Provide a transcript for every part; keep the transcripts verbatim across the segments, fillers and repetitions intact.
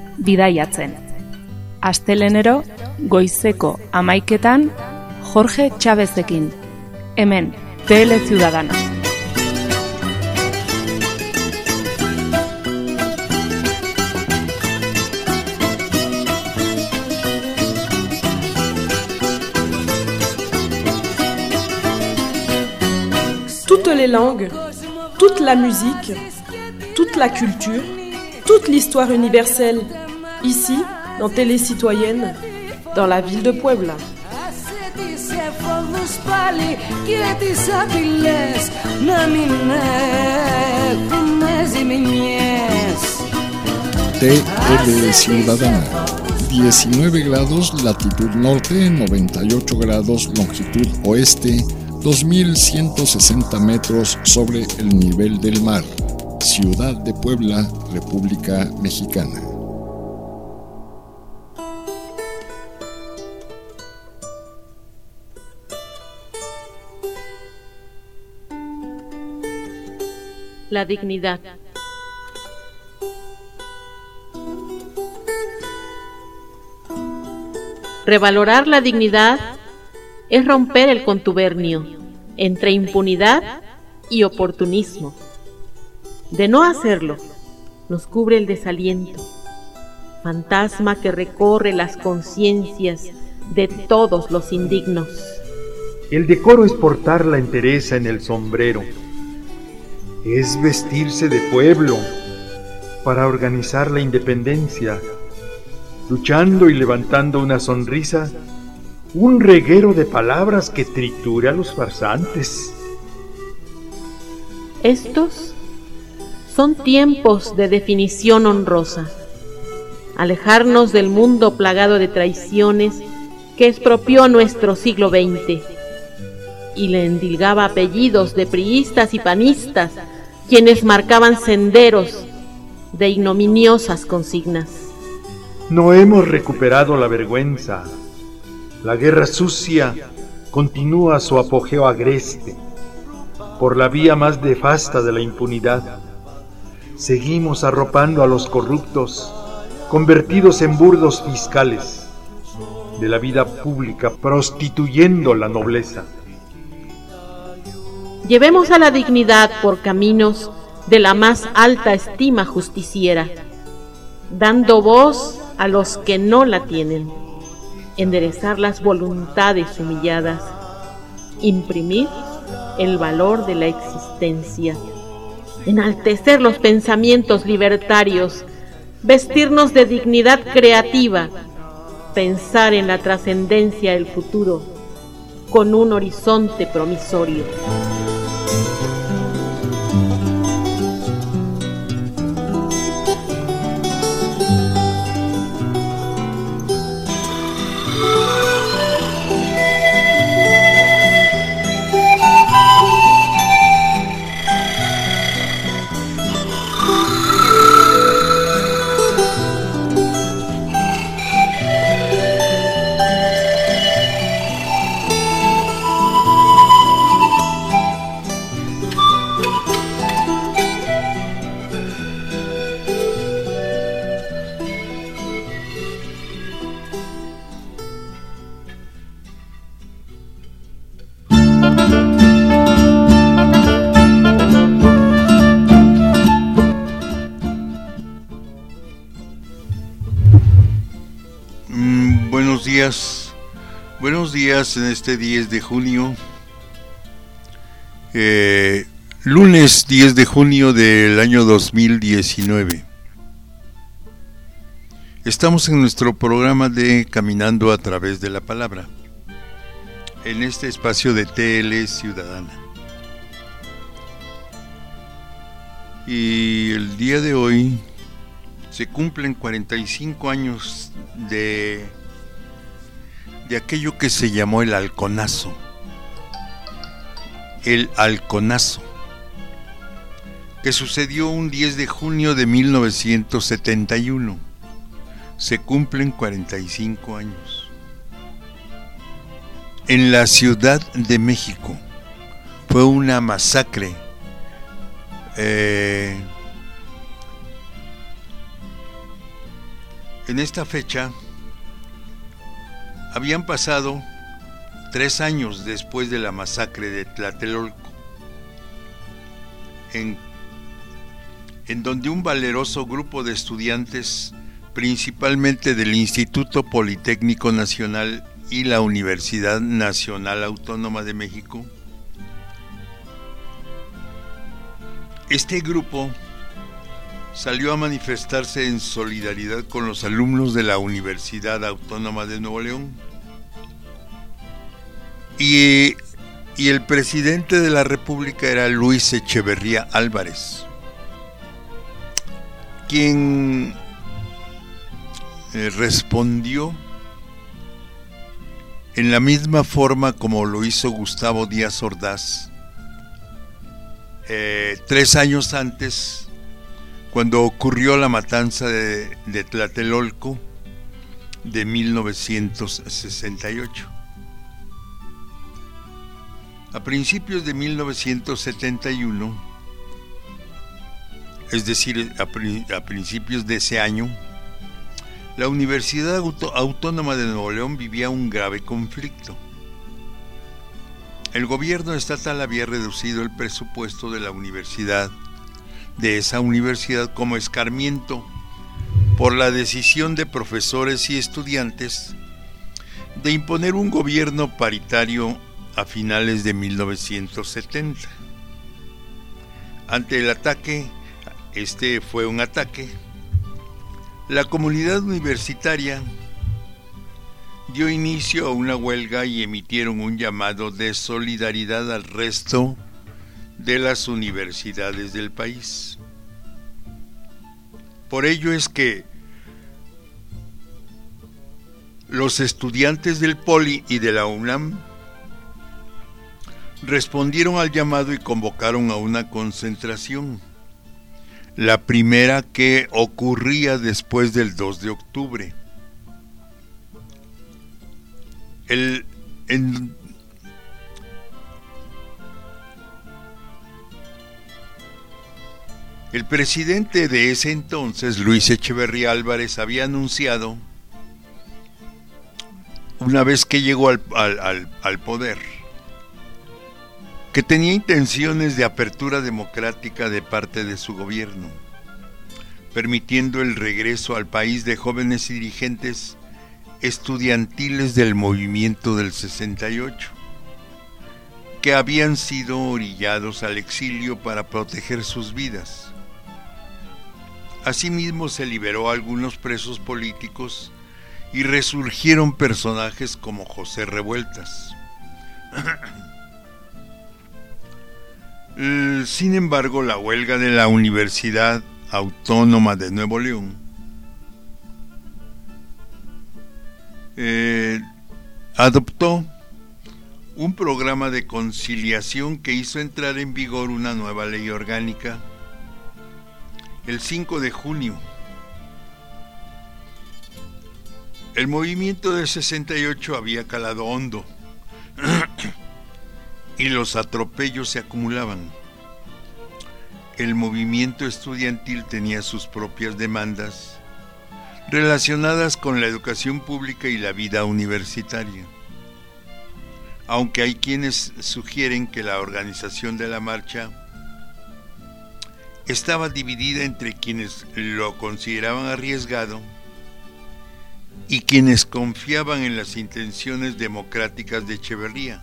bidaiatzen. Astelenero, goizeko hamaiketan, Jorge Chávezekin. Hemen, T L Ciudadana. Toutes les langues, toute la musique, toute la culture, toute l'histoire universelle, ici, dans Télé Citoyenne, dans la ville de Puebla. T L Ciudadana, diecinueve grados latitud norte, noventa y ocho grados longitud oeste, dos mil ciento sesenta metros sobre el nivel del mar. Ciudad de Puebla, República Mexicana. La dignidad. Revalorar la dignidad es romper el contubernio entre impunidad y oportunismo. De no hacerlo, nos cubre el desaliento, fantasma que recorre las conciencias de todos los indignos. El decoro es portar la entereza en el sombrero, es vestirse de pueblo para organizar la independencia, luchando y levantando una sonrisa, un reguero de palabras que triture a los farsantes. Estos son tiempos de definición honrosa, alejarnos del mundo plagado de traiciones que expropió nuestro siglo veinte y le endilgaba apellidos de priistas y panistas, quienes marcaban senderos de ignominiosas consignas. No hemos recuperado la vergüenza. La guerra sucia continúa su apogeo agreste por la vía más nefasta de la impunidad. Seguimos arropando a los corruptos, convertidos en burdos fiscales de la vida pública, prostituyendo la nobleza. Llevemos a la dignidad por caminos de la más alta estima justiciera, dando voz a los que no la tienen, enderezar las voluntades humilladas, imprimir el valor de la existencia, enaltecer los pensamientos libertarios, vestirnos de dignidad creativa, pensar en la trascendencia del futuro con un horizonte promisorio. Buenos días en este diez de junio, eh, lunes diez de junio del año dos mil diecinueve. Estamos en nuestro programa de Caminando a través de la Palabra, en este espacio de T L Ciudadana. Y el día de hoy se cumplen cuarenta y cinco años de... de aquello que se llamó el halconazo. El halconazo, que sucedió un diez de junio de mil novecientos setenta y uno. Se cumplen cuarenta y cinco años. En la Ciudad de México fue una masacre eh, En esta fecha habían pasado tres años después de la masacre de Tlatelolco, en, en donde un valeroso grupo de estudiantes, principalmente del Instituto Politécnico Nacional y la Universidad Nacional Autónoma de México, este grupo salió a manifestarse en solidaridad con los alumnos de la Universidad Autónoma de Nuevo León. Y, y el presidente de la República era Luis Echeverría Álvarez, quien eh, respondió en la misma forma como lo hizo Gustavo Díaz Ordaz eh, tres años antes, cuando ocurrió la matanza de, de Tlatelolco de mil novecientos sesenta y ocho. A principios de mil novecientos setenta y uno, es decir, a, pri, a principios de ese año, la Universidad Auto, Autónoma de Nuevo León vivía un grave conflicto. El gobierno estatal había reducido el presupuesto de la universidad, de esa universidad, como escarmiento por la decisión de profesores y estudiantes de imponer un gobierno paritario a finales de mil novecientos setenta. Ante el ataque, este fue un ataque, la comunidad universitaria dio inicio a una huelga y emitieron un llamado de solidaridad al resto de las universidades del país. Por ello es que los estudiantes del Poli y de la UNAM respondieron al llamado y convocaron a una concentración, la primera que ocurría después del dos de octubre. El, en, el presidente de ese entonces, Luis Echeverría Álvarez, había anunciado, una vez que llegó al, al, al, al poder, que tenía intenciones de apertura democrática de parte de su gobierno, permitiendo el regreso al país de jóvenes dirigentes estudiantiles del movimiento del sesenta y ocho, que habían sido orillados al exilio para proteger sus vidas. Asimismo, se liberó a algunos presos políticos y resurgieron personajes como José Revueltas. Sin embargo, la huelga de la Universidad Autónoma de Nuevo León eh, adoptó un programa de conciliación que hizo entrar en vigor una nueva ley orgánica el cinco de junio. El movimiento del sesenta y ocho había calado hondo y los atropellos se acumulaban. El movimiento estudiantil tenía sus propias demandas relacionadas con la educación pública y la vida universitaria, aunque hay quienes sugieren que la organización de la marcha estaba dividida entre quienes lo consideraban arriesgado y quienes confiaban en las intenciones democráticas de Echeverría.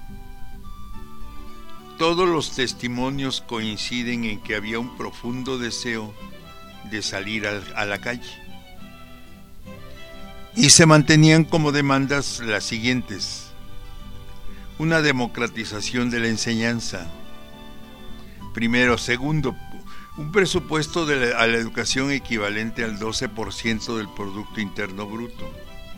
Todos los testimonios coinciden en que había un profundo deseo de salir a la calle. Y se mantenían como demandas las siguientes: una democratización de la enseñanza. Primero, segundo, un presupuesto de la, a la educación equivalente al doce por ciento del Producto Interno Bruto.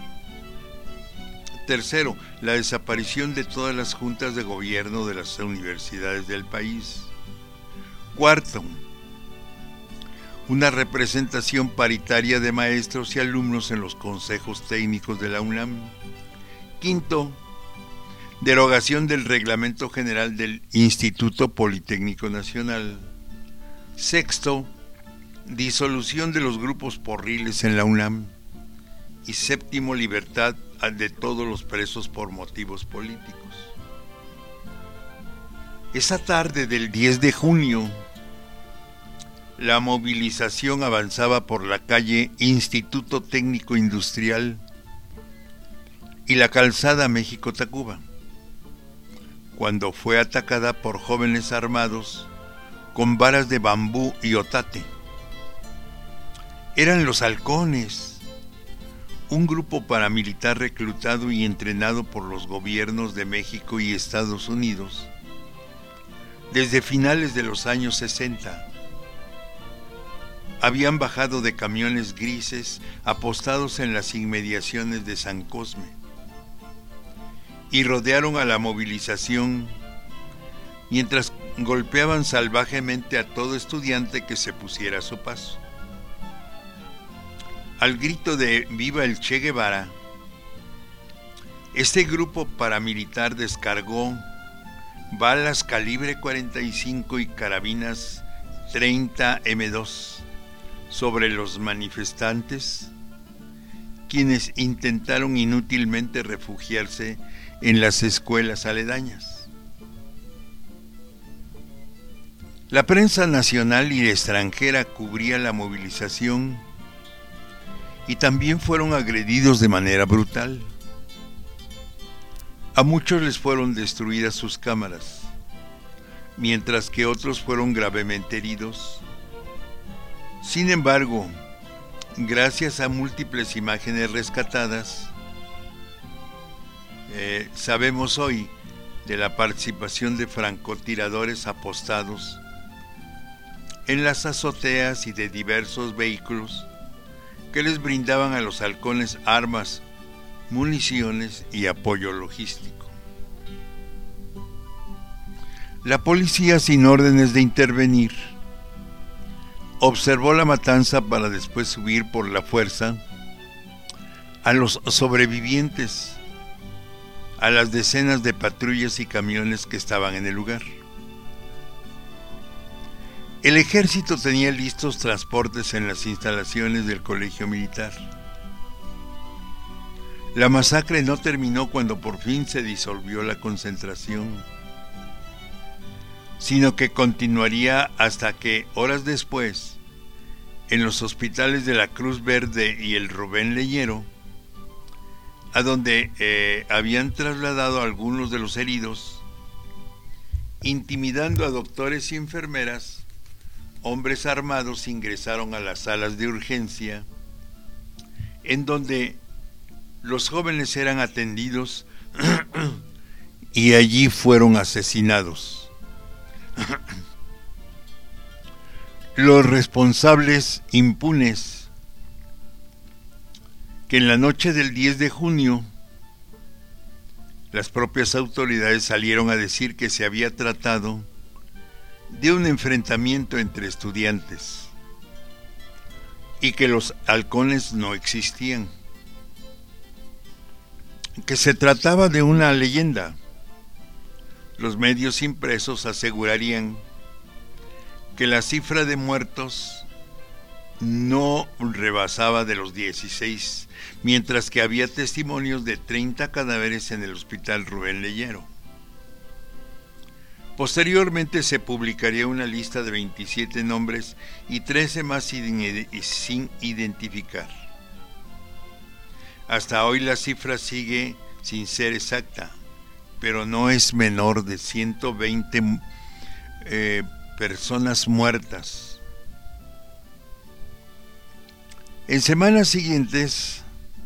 Tercero, la desaparición de todas las juntas de gobierno de las universidades del país. Cuarto, una representación paritaria de maestros y alumnos en los consejos técnicos de la UNAM. Quinto, derogación del Reglamento General del Instituto Politécnico Nacional. Sexto, disolución de los grupos porriles en la UNAM. y séptimo, libertad de todos los presos por motivos políticos. Esa tarde del diez de junio, la movilización avanzaba por la calle Instituto Técnico Industrial y la calzada México-Tacuba, cuando fue atacada por jóvenes armados con varas de bambú y otate. Eran los halcones, un grupo paramilitar reclutado y entrenado por los gobiernos de México y Estados Unidos desde finales de los años sesenta. Habían bajado de camiones grises apostados en las inmediaciones de San Cosme y rodearon a la movilización mientras golpeaban salvajemente a todo estudiante que se pusiera a su paso. Al grito de "Viva el Che Guevara", este grupo paramilitar descargó balas calibre cuarenta y cinco y carabinas treinta eme dos sobre los manifestantes, quienes intentaron inútilmente refugiarse en las escuelas aledañas. La prensa nacional y extranjera cubría la movilización y también fueron agredidos de manera brutal. A muchos les fueron destruidas sus cámaras, mientras que otros fueron gravemente heridos. Sin embargo, gracias a múltiples imágenes rescatadas, eh, sabemos hoy de la participación de francotiradores apostados en las azoteas y de diversos vehículos que les brindaban a los halcones armas, municiones y apoyo logístico. La policía, sin órdenes de intervenir, observó la matanza para después huir por la fuerza a los sobrevivientes, a las decenas de patrullas y camiones que estaban en el lugar. El ejército tenía listos transportes en las instalaciones del colegio militar. La masacre no terminó cuando por fin se disolvió la concentración, sino que continuaría hasta que, horas después, en los hospitales de la Cruz Verde y el Rubén Leñero, a donde eh, habían trasladado a algunos de los heridos, intimidando a doctores y enfermeras, hombres armados ingresaron a las salas de urgencia, en donde los jóvenes eran atendidos y allí fueron asesinados. Los responsables impunes, que en la noche del diez de junio las propias autoridades salieron a decir que se había tratado de un enfrentamiento entre estudiantes y que los halcones no existían, que se trataba de una leyenda. Los medios impresos asegurarían que la cifra de muertos no rebasaba de los dieciséis, mientras que había testimonios de treinta cadáveres en el hospital Rubén Leñero. Posteriormente se publicaría una lista de veintisiete nombres y trece más sin, sin identificar. Hasta hoy la cifra sigue sin ser exacta, pero no es menor de ciento veinte eh, personas muertas. En semanas siguientes,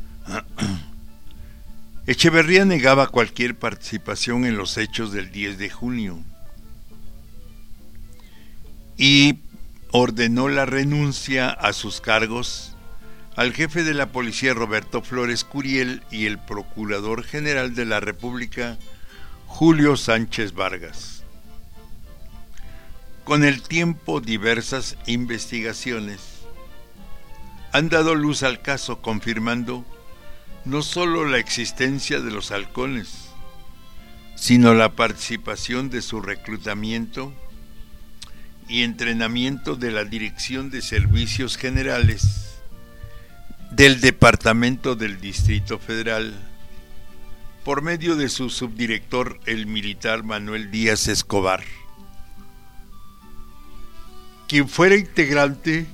Echeverría negaba cualquier participación en los hechos del diez de junio y ordenó la renuncia a sus cargos al jefe de la policía Roberto Flores Curiel y el procurador general de la República Julio Sánchez Vargas. Con el tiempo, diversas investigaciones han dado luz al caso, confirmando no solo la existencia de los halcones, sino la participación de su reclutamiento y entrenamiento de la Dirección de Servicios Generales del Departamento del Distrito Federal, por medio de su subdirector, el militar Manuel Díaz Escobar, quien fuera integrante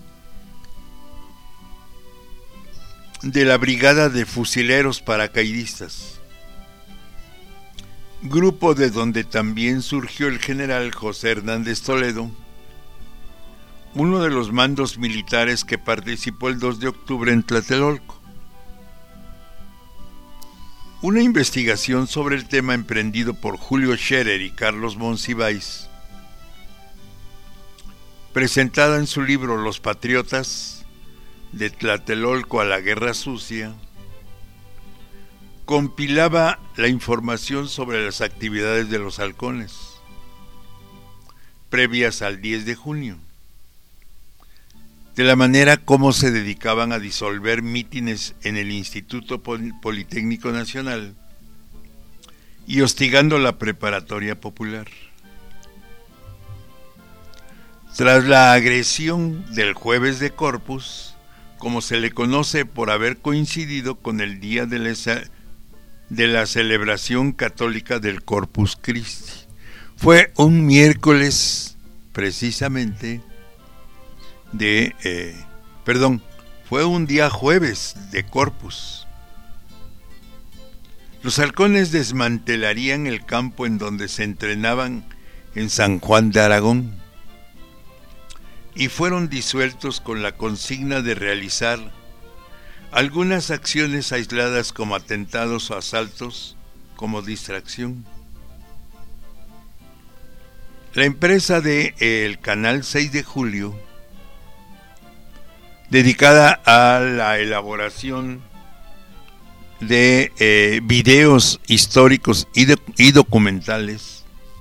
de la Brigada de Fusileros Paracaidistas, grupo de donde también surgió el general José Hernández Toledo, uno de los mandos militares que participó el dos de octubre en Tlatelolco. Una investigación sobre el tema emprendido por Julio Scherer y Carlos Monsiváis, presentada en su libro Los Patriotas, de Tlatelolco a la Guerra Sucia, compilaba la información sobre las actividades de los halcones previas al diez de junio, de la manera como se dedicaban a disolver mítines en el Instituto Politécnico Nacional y hostigando la preparatoria popular. Tras la agresión del Jueves de Corpus, como se le conoce por haber coincidido con el día de la, de la celebración católica del Corpus Christi, fue un miércoles precisamente de, eh, perdón, fue un día jueves de Corpus. Los halcones desmantelarían el campo en donde se entrenaban en San Juan de Aragón y fueron disueltos con la consigna de realizar algunas acciones aisladas como atentados o asaltos como distracción. La empresa de eh, el Canal seis de Julio, dedicada a la elaboración de eh, videos históricos y, de, y documentales,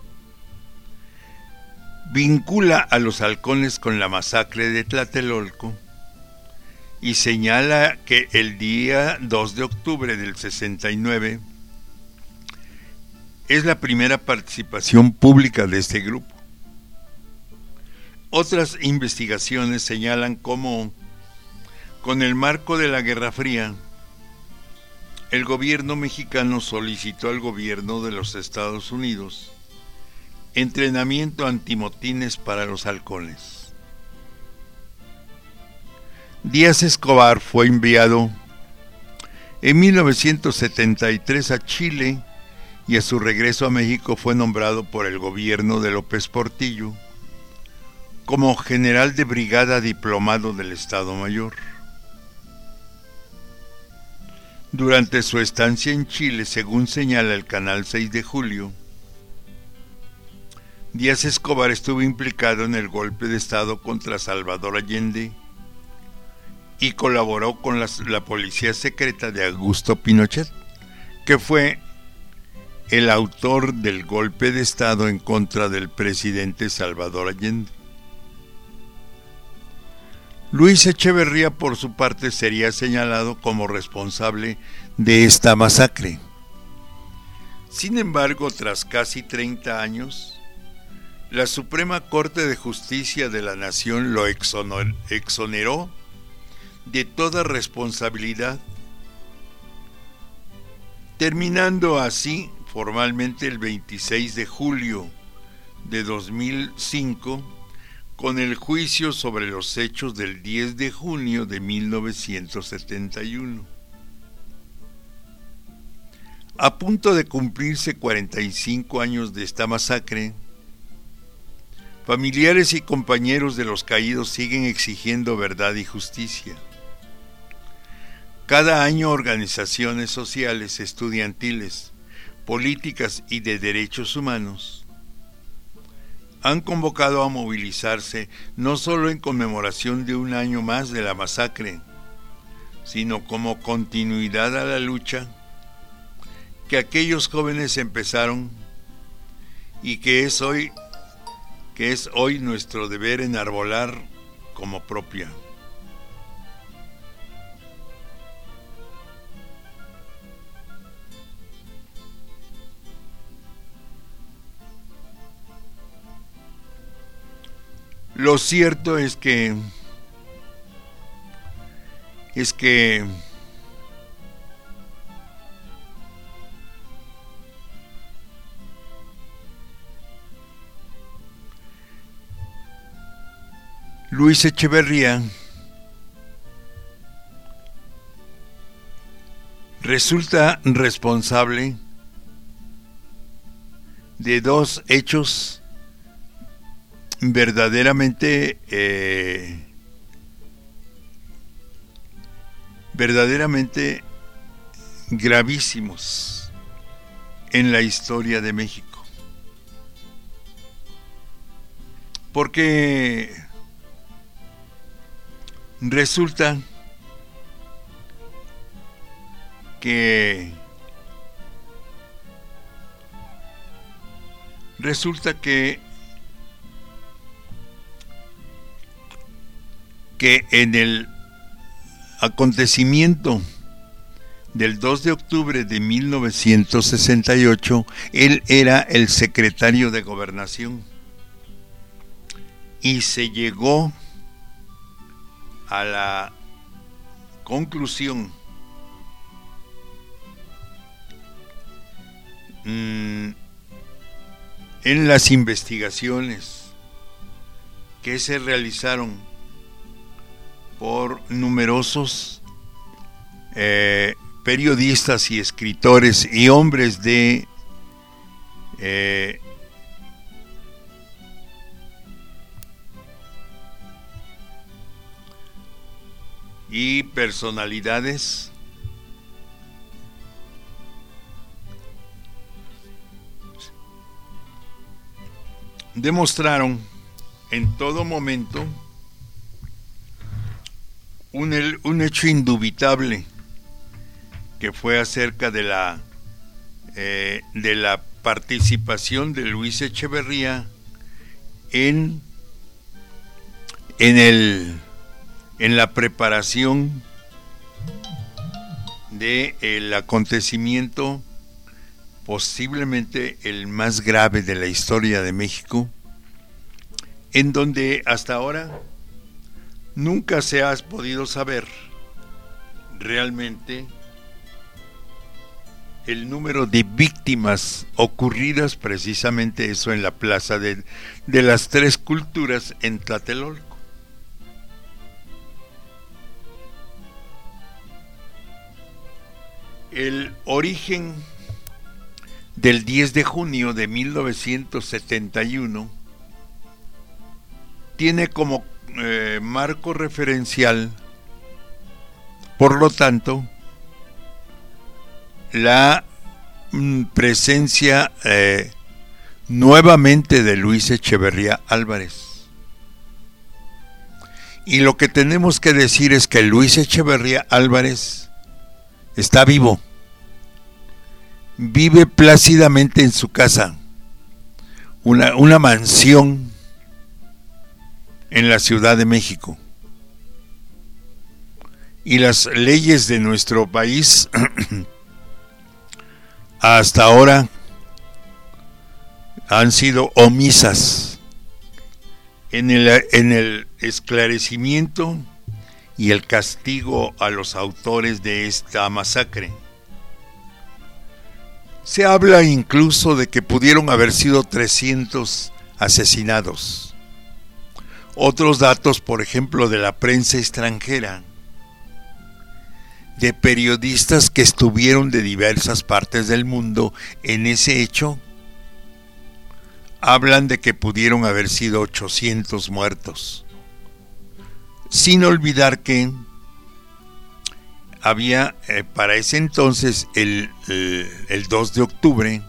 vincula a los halcones con la masacre de Tlatelolco y señala que el día dos de octubre del sesenta y nueve es la primera participación pública de este grupo. Otras investigaciones señalan cómo, con el marco de la Guerra Fría, el gobierno mexicano solicitó al gobierno de los Estados Unidos entrenamiento antimotines para los halcones. Díaz Escobar fue enviado en mil novecientos setenta y tres a Chile y a su regreso a México fue nombrado por el gobierno de López Portillo como general de brigada diplomado del Estado Mayor. Durante su estancia en Chile, según señala el Canal seis de Julio, Díaz Escobar estuvo implicado en el golpe de Estado contra Salvador Allende y colaboró con la, la policía secreta de Augusto Pinochet, que fue el autor del golpe de Estado en contra del presidente Salvador Allende. Luis Echeverría, por su parte, sería señalado como responsable de esta masacre. Sin embargo, tras casi treinta años, la Suprema Corte de Justicia de la Nación lo exoneró de toda responsabilidad, terminando así formalmente el veintiséis de julio de dos mil cinco con el juicio sobre los hechos del diez de junio de mil novecientos setenta y uno. A punto de cumplirse cuarenta y cinco años de esta masacre, familiares y compañeros de los caídos siguen exigiendo verdad y justicia. Cada año organizaciones sociales, estudiantiles, políticas y de derechos humanos han convocado a movilizarse no solo en conmemoración de un año más de la masacre, sino como continuidad a la lucha que aquellos jóvenes empezaron y que es hoy que es hoy nuestro deber enarbolar como propia. Lo cierto es que es que Luis Echeverría resulta responsable de dos hechos verdaderamente eh, verdaderamente gravísimos en la historia de México, porque resulta que resulta que que en el acontecimiento del dos de octubre de mil novecientos sesenta y ocho, él era el secretario de Gobernación y se llegó a la conclusión mmm, en las investigaciones que se realizaron por numerosos eh, periodistas y escritores y hombres de eh, y personalidades demostraron en todo momento un, un hecho indubitable, que fue acerca de la eh, de la participación de Luis Echeverría en en el en la preparación de el acontecimiento posiblemente el más grave de la historia de México, en donde hasta ahora nunca se ha podido saber realmente el número de víctimas ocurridas precisamente eso en la Plaza de, de las Tres Culturas en Tlatelolco. El origen del diez de junio de mil novecientos setenta y uno tiene como eh, marco referencial, por lo tanto, la mm, presencia eh, nuevamente de Luis Echeverría Álvarez. Y lo que tenemos que decir es que Luis Echeverría Álvarez está vivo, vive plácidamente en su casa, una, una mansión en la Ciudad de México. Y las leyes de nuestro país hasta ahora han sido omisas en el, en el esclarecimiento y el castigo a los autores de esta masacre. Se habla incluso de que pudieron haber sido trescientos asesinados. Otros datos, por ejemplo, de la prensa extranjera, de periodistas que estuvieron de diversas partes del mundo en ese hecho, hablan de que pudieron haber sido ochocientos muertos. Sin olvidar que había eh, para ese entonces, el, el, el dos de octubre,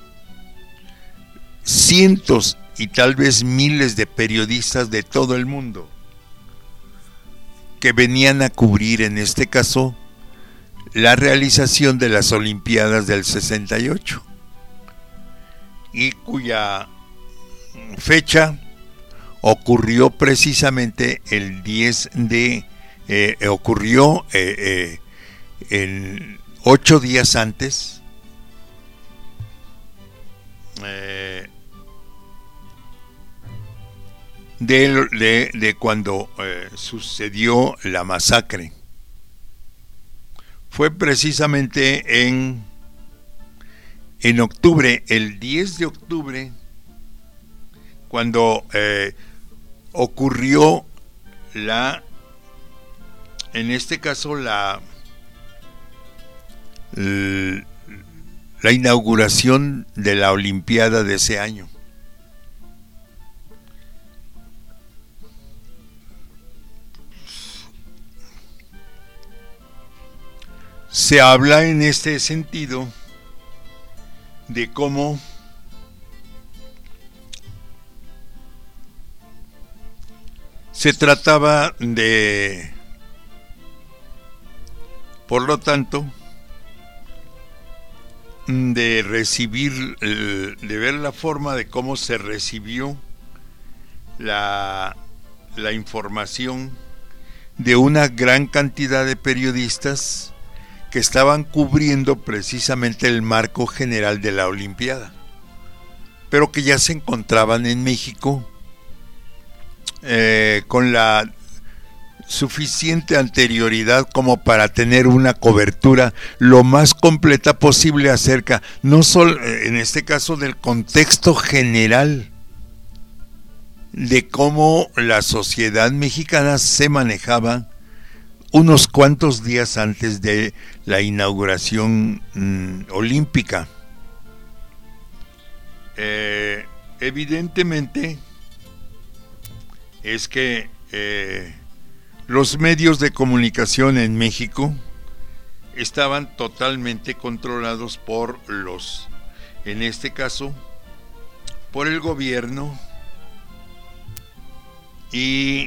cientos y tal vez miles de periodistas de todo el mundo que venían a cubrir, en este caso, la realización de las Olimpiadas del sesenta y ocho, y cuya fecha ocurrió precisamente el diez de eh, ocurrió eh, eh, en ocho días antes eh, de, de, de cuando eh, sucedió la masacre fue precisamente en, en octubre, el diez de octubre, cuando eh, ocurrió la, en este caso la, la inauguración de la Olimpiada de ese año. Se habla en este sentido de cómo se trataba de, por lo tanto, de recibir, de ver la forma de cómo se recibió la, la información de una gran cantidad de periodistas que estaban cubriendo precisamente el marco general de la Olimpiada, pero que ya se encontraban en México eh, con la suficiente anterioridad como para tener una cobertura lo más completa posible acerca, no solo en este caso del contexto general de cómo la sociedad mexicana se manejaba unos cuantos días antes de la inauguración mmm, olímpica. Eh, evidentemente es que eh, los medios de comunicación en México estaban totalmente controlados por los, en este caso, por el gobierno y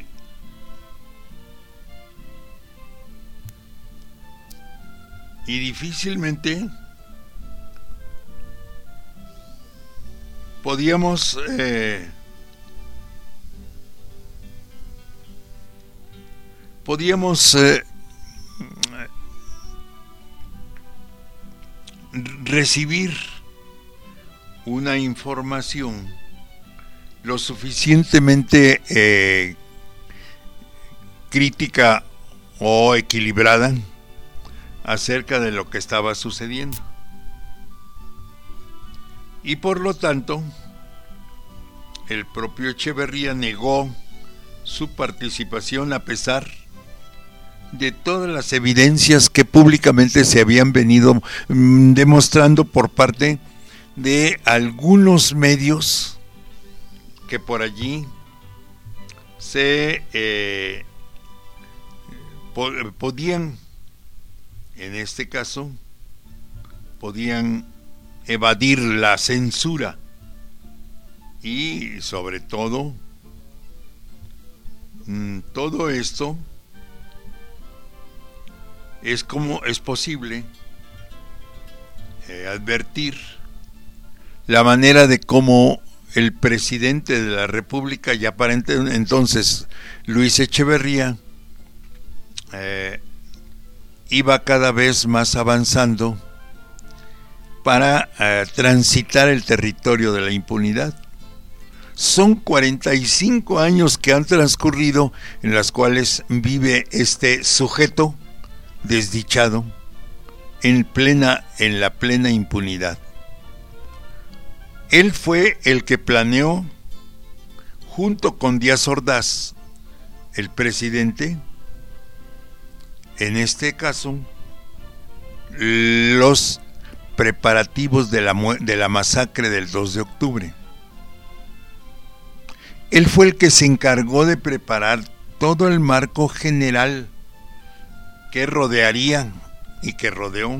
y difícilmente podíamos eh, podíamos eh, recibir una información lo suficientemente eh, crítica o equilibrada acerca de lo que estaba sucediendo. Y por lo tanto, el propio Echeverría negó su participación a pesar de todas las evidencias que públicamente se habían venido mmm, demostrando por parte de algunos medios que por allí se eh, po- podían en este caso, podían evadir la censura y sobre todo, mmm, todo esto es como es posible eh, advertir la manera de cómo el presidente de la República, ya para entonces Luis Echeverría, eh, iba cada vez más avanzando para eh, transitar el territorio de la impunidad. Son cuarenta y cinco años que han transcurrido en las cuales vive este sujeto desdichado en plena, en la plena impunidad. Él fue el que planeó, junto con Díaz Ordaz, el presidente, en este caso, los preparativos de la, de la masacre del dos de octubre. Él fue el que se encargó de preparar todo el marco general que rodearía y que rodeó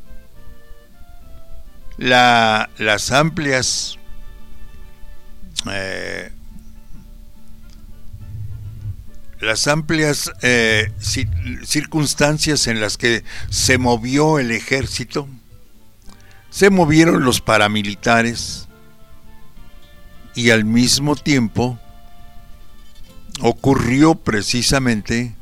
la, las amplias eh, las amplias eh, circunstancias en las que se movió el ejército, se movieron los paramilitares y al mismo tiempo ocurrió precisamente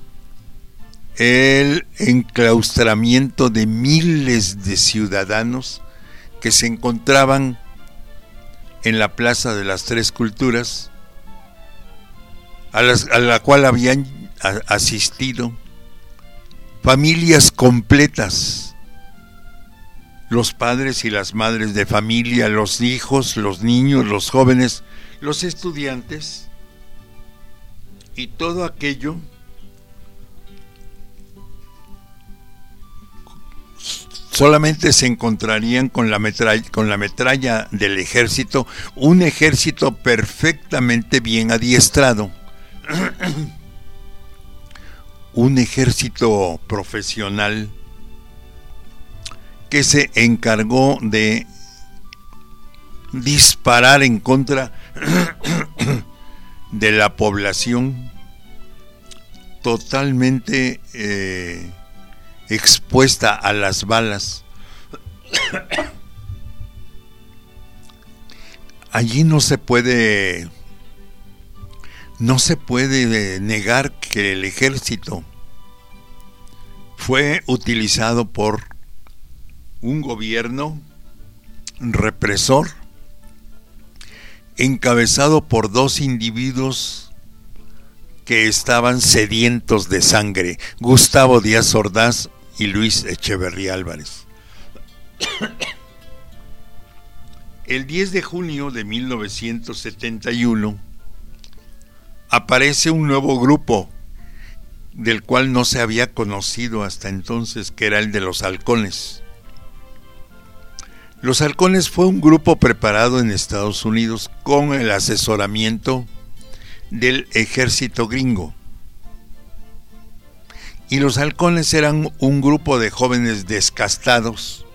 el enclaustramiento de miles de ciudadanos que se encontraban en la Plaza de las Tres Culturas, a, las, a la cual habían a, asistido familias completas, los padres y las madres de familia, los hijos, los niños, los jóvenes, los estudiantes y todo aquello solamente se encontrarían con la metralla, con la metralla del ejército, un ejército perfectamente bien adiestrado, un ejército profesional que se encargó de disparar en contra de la población totalmente eh, expuesta a las balas. Allí no se puede no se puede negar que el ejército fue utilizado por un gobierno represor encabezado por dos individuos que estaban sedientos de sangre, Gustavo Díaz Ordaz y Luis Echeverría Álvarez. El diez de junio de mil novecientos setenta y uno aparece un nuevo grupo del cual no se había conocido hasta entonces, que era el de los Halcones. Los Halcones fue un grupo preparado en Estados Unidos con el asesoramiento del ejército gringo. Y los Halcones eran un grupo de jóvenes descastados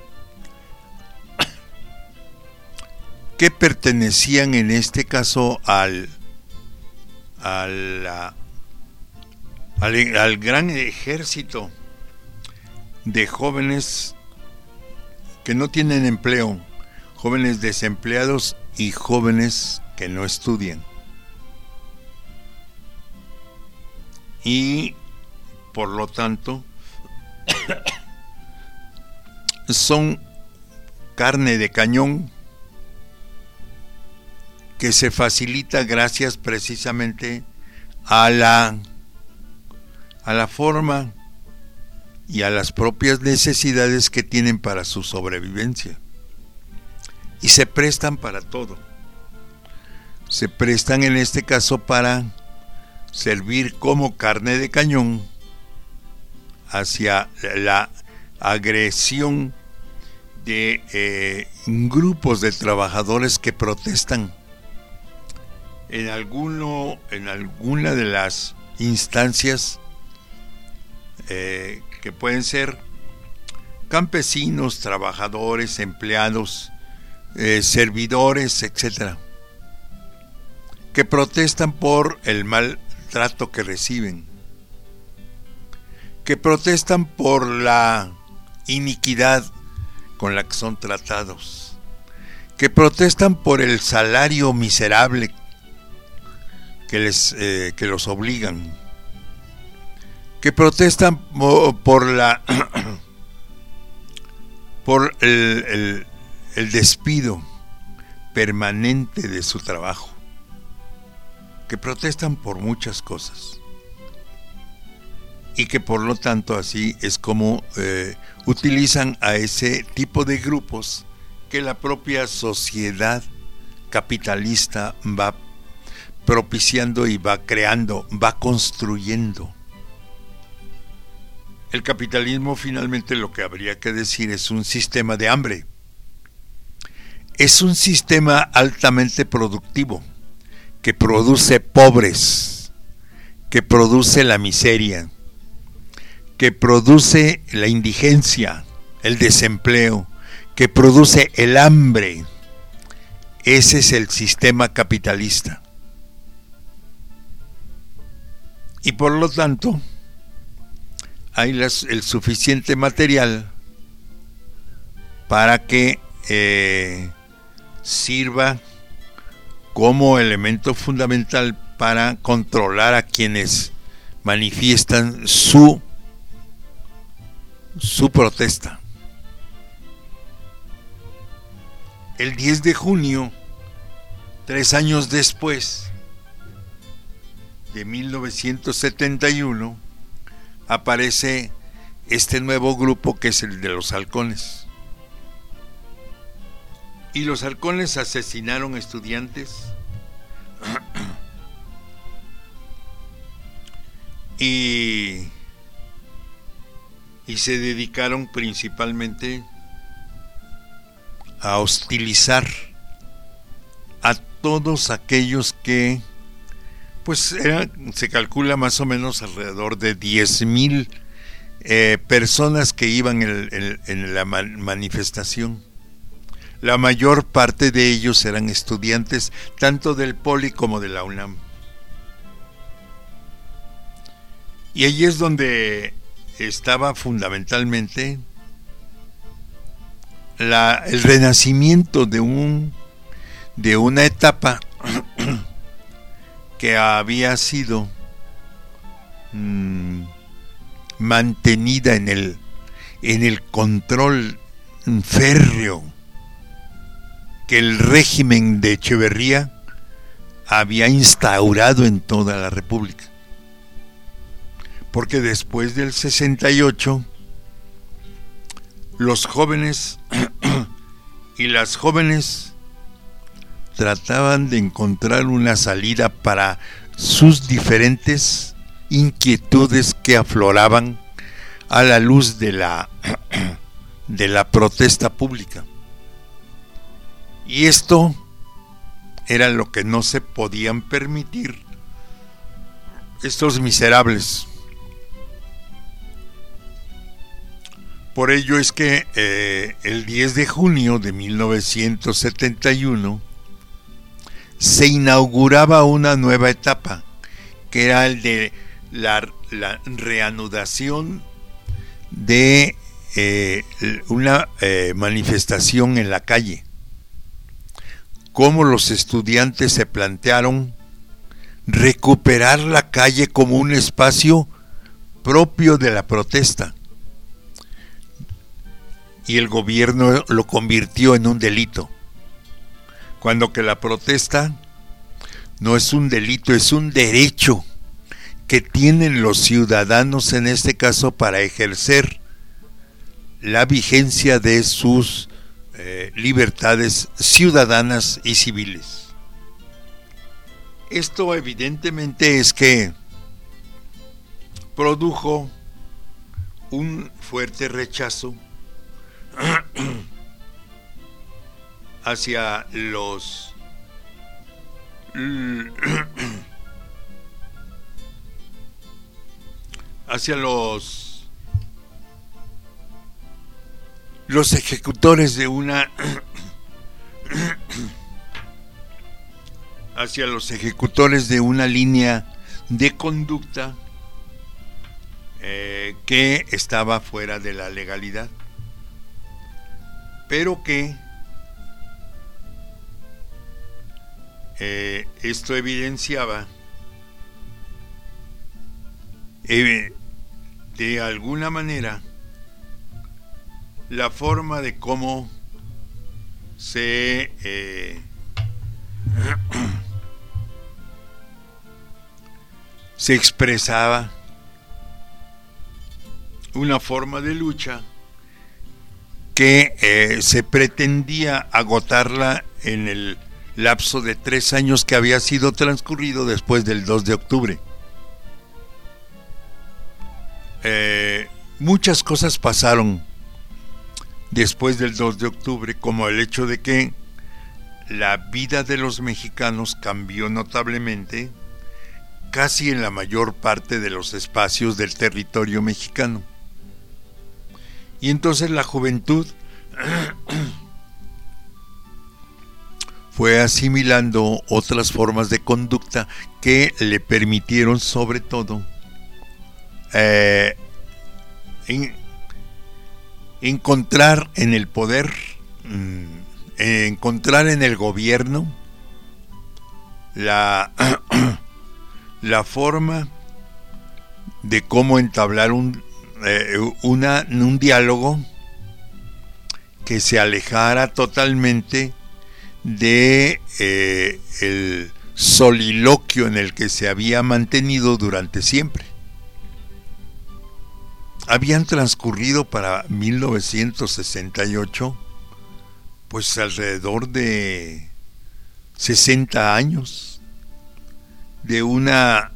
que pertenecían en este caso al al, al, al gran ejército de jóvenes que no tienen empleo, jóvenes desempleados y jóvenes que no estudian. Y por lo tanto son carne de cañón que se facilita gracias precisamente a la a la forma y a las propias necesidades que tienen para su sobrevivencia, y se prestan para todo. Se prestan en este caso para servir como carne de cañón hacia la agresión de eh, grupos de trabajadores que protestan en alguno, en alguna de las instancias eh, que pueden ser campesinos, trabajadores, empleados, eh, servidores, etcétera, que protestan por el mal trato que reciben, que protestan por la iniquidad con la que son tratados, que protestan por el salario miserable que les eh, que los obligan, que protestan por la por el, el, el despido permanente de su trabajo, que protestan por muchas cosas, y que por lo tanto así es como eh, utilizan a ese tipo de grupos que la propia sociedad capitalista va propiciando y va creando, va construyendo. El capitalismo finalmente lo que habría que decir es un sistema de hambre, es un sistema altamente productivo, que produce pobres, que produce la miseria, que produce la indigencia, el desempleo, que produce el hambre. Ese es el sistema capitalista. Y por lo tanto, hay las, el suficiente material para que eh, sirva como elemento fundamental para controlar a quienes manifiestan su su protesta. El diez de junio, tres años después de mil novecientos setenta y uno, aparece este nuevo grupo que es el de los halcones. Y los halcones asesinaron estudiantes y, y se dedicaron principalmente a hostilizar a todos aquellos que, pues era, se calcula más o menos alrededor de diez mil eh, personas que iban en, en, en la manifestación. La mayor parte de ellos eran estudiantes tanto del Poli como de la UNAM. Y allí es donde estaba fundamentalmente la, el renacimiento de un de una etapa que había sido mmm, mantenida en el en el control férreo que el régimen de Echeverría había instaurado en toda la República. Porque después del sesenta y ocho, los jóvenes y las jóvenes trataban de encontrar una salida para sus diferentes inquietudes que afloraban a la luz de la, de la protesta pública. Y esto era lo que no se podían permitir estos miserables. Por ello es que eh, el diez de junio de mil novecientos setenta y uno se inauguraba una nueva etapa, que era el de la, la reanudación de eh, una eh, manifestación en la calle. Cómo los estudiantes se plantearon recuperar la calle como un espacio propio de la protesta. Y el gobierno lo convirtió en un delito. Cuando que la protesta no es un delito, es un derecho que tienen los ciudadanos, en este caso, para ejercer la vigencia de sus eh, libertades ciudadanas y civiles. Esto evidentemente es que produjo un fuerte rechazo hacia los hacia los los ejecutores de una hacia los ejecutores de una línea de conducta eh, que estaba fuera de la legalidad, pero que eh, esto evidenciaba eh, de alguna manera la forma de cómo se eh, se expresaba una forma de lucha que eh, se pretendía agotarla en el lapso de tres años que había sido transcurrido después del dos de octubre. Eh, muchas cosas pasaron después del dos de octubre, como el hecho de que la vida de los mexicanos cambió notablemente casi en la mayor parte de los espacios del territorio mexicano. Y entonces la juventud fue asimilando otras formas de conducta que le permitieron, sobre todo, eh, en, encontrar en el poder, eh, encontrar en el gobierno la, la forma de cómo entablar un, eh, una, un diálogo que se alejara totalmente de eh, el soliloquio en el que se había mantenido durante siempre. habían transcurrido para mil novecientos sesenta y ocho pues alrededor de sesenta años de una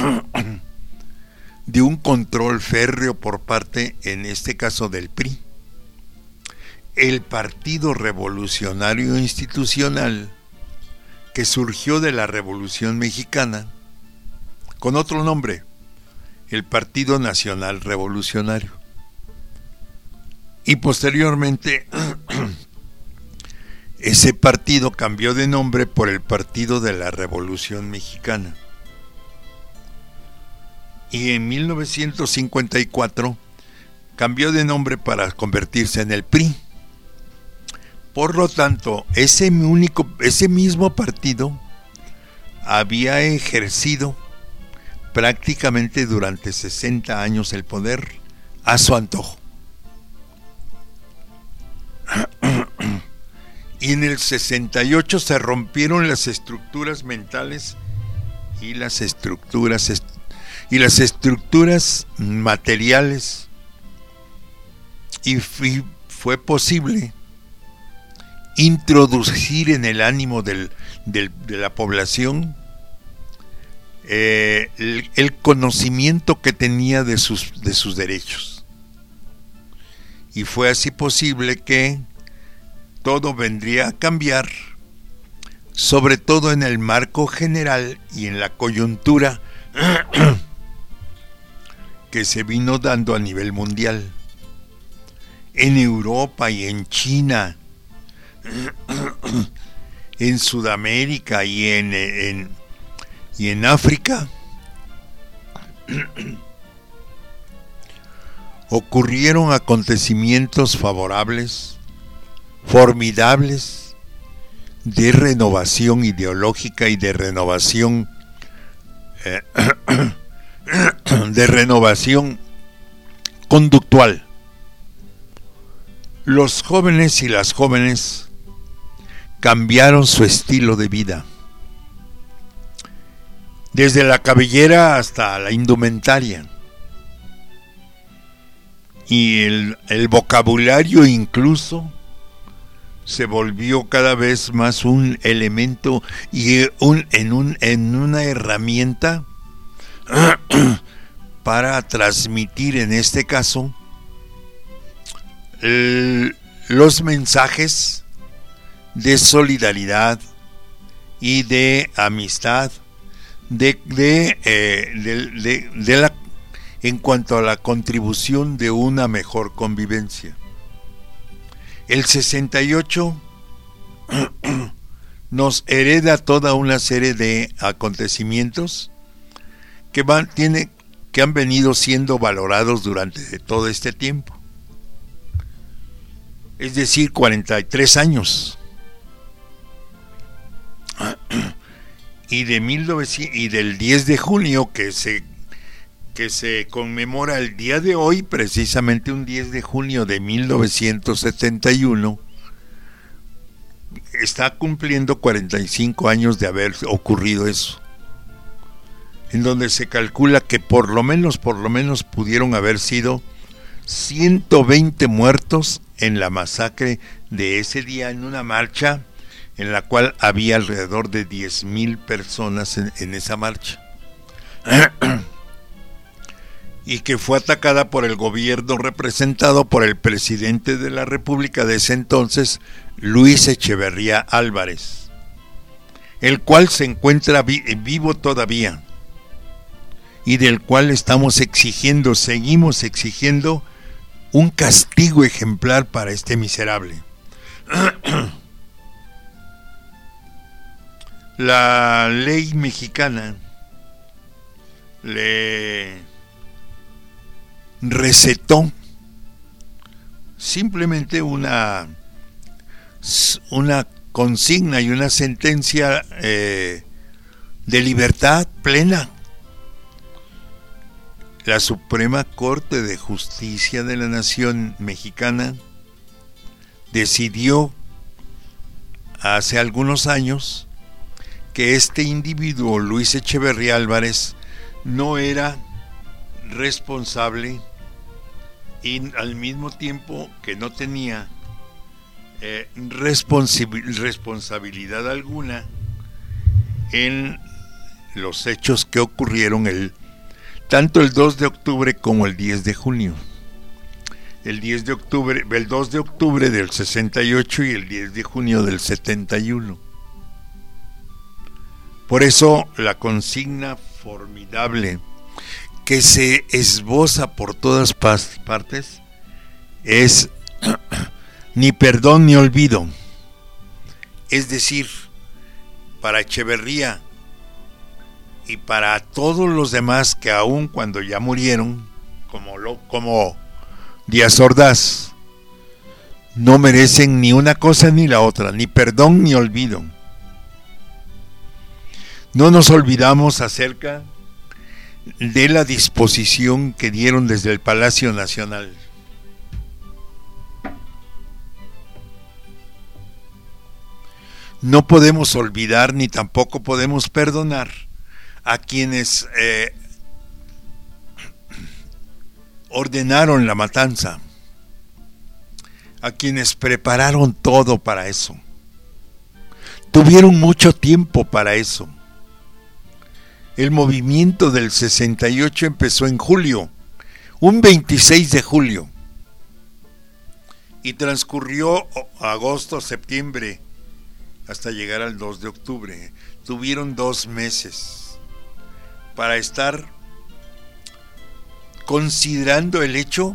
de un control férreo por parte, en este caso, del P R I, el Partido Revolucionario Institucional, que surgió de la Revolución Mexicana con otro nombre, el Partido Nacional Revolucionario, y posteriormente ese partido cambió de nombre por el Partido de la Revolución Mexicana, y en mil novecientos cincuenta y cuatro cambió de nombre para convertirse en el P R I. Por lo tanto, ese único, ese mismo partido había ejercido prácticamente durante sesenta años el poder a su antojo. Y en el sesenta y ocho se rompieron las estructuras mentales y las estructuras est- y las estructuras materiales, y f- fue posible introducir en el ánimo del, del, de la población eh, el, el conocimiento que tenía de sus, de sus derechos. Y fue así posible que todo vendría a cambiar, sobre todo en el marco general y en la coyuntura que se vino dando a nivel mundial, en Europa y en China, en Sudamérica y en, en, y en África. Ocurrieron acontecimientos favorables, formidables, de renovación ideológica y de renovación eh, de renovación conductual. Los jóvenes y las jóvenes cambiaron su estilo de vida, desde la cabellera hasta la indumentaria, y el, el vocabulario incluso se volvió cada vez más un elemento y un, en, un, en una herramienta para transmitir, en este caso, el, los mensajes de solidaridad y de amistad, de, de, eh, de, de, de la, en cuanto a la contribución de una mejor convivencia. El sesenta y ocho nos hereda toda una serie de acontecimientos que van, tiene, que han venido siendo valorados durante todo este tiempo. Es decir, cuarenta y tres años. Y de mil novecientos y del diez de junio que se que se conmemora el día de hoy, precisamente un diez de junio de mil novecientos setenta y uno, está cumpliendo cuarenta y cinco años de haber ocurrido eso, en donde se calcula que por lo menos, por lo menos pudieron haber sido ciento veinte muertos en la masacre de ese día, en una marcha en la cual había alrededor de diez mil personas en, en esa marcha. Y que fue atacada por el gobierno representado por el presidente de la República de ese entonces, Luis Echeverría Álvarez, el cual se encuentra vi- vivo todavía y del cual estamos exigiendo, seguimos exigiendo un castigo ejemplar para este miserable. La ley mexicana le recetó simplemente una una consigna y una sentencia eh, de libertad plena. La Suprema Corte de Justicia de la Nación Mexicana decidió hace algunos años que este individuo, Luis Echeverría Álvarez, no era responsable y al mismo tiempo que no tenía eh, responsabil- responsabilidad alguna en los hechos que ocurrieron el, tanto el dos de octubre como el diez de junio. El diez de octubre, el dos de octubre del sesenta y ocho y el diez de junio del setenta y uno. Por eso la consigna formidable que se esboza por todas partes es ni perdón ni olvido. Es decir, para Echeverría y para todos los demás que aún cuando ya murieron, como, lo, como Díaz Ordaz, no merecen ni una cosa ni la otra, ni perdón ni olvido. No nos olvidamos acerca de la disposición que dieron desde el Palacio Nacional. No podemos olvidar ni tampoco podemos perdonar a quienes eh, ordenaron la matanza, a quienes prepararon todo para eso. Tuvieron mucho tiempo para eso. El movimiento del sesenta y ocho empezó en julio, un veintiséis de julio, y transcurrió agosto, septiembre, hasta llegar al dos de octubre. Tuvieron dos meses para estar considerando el hecho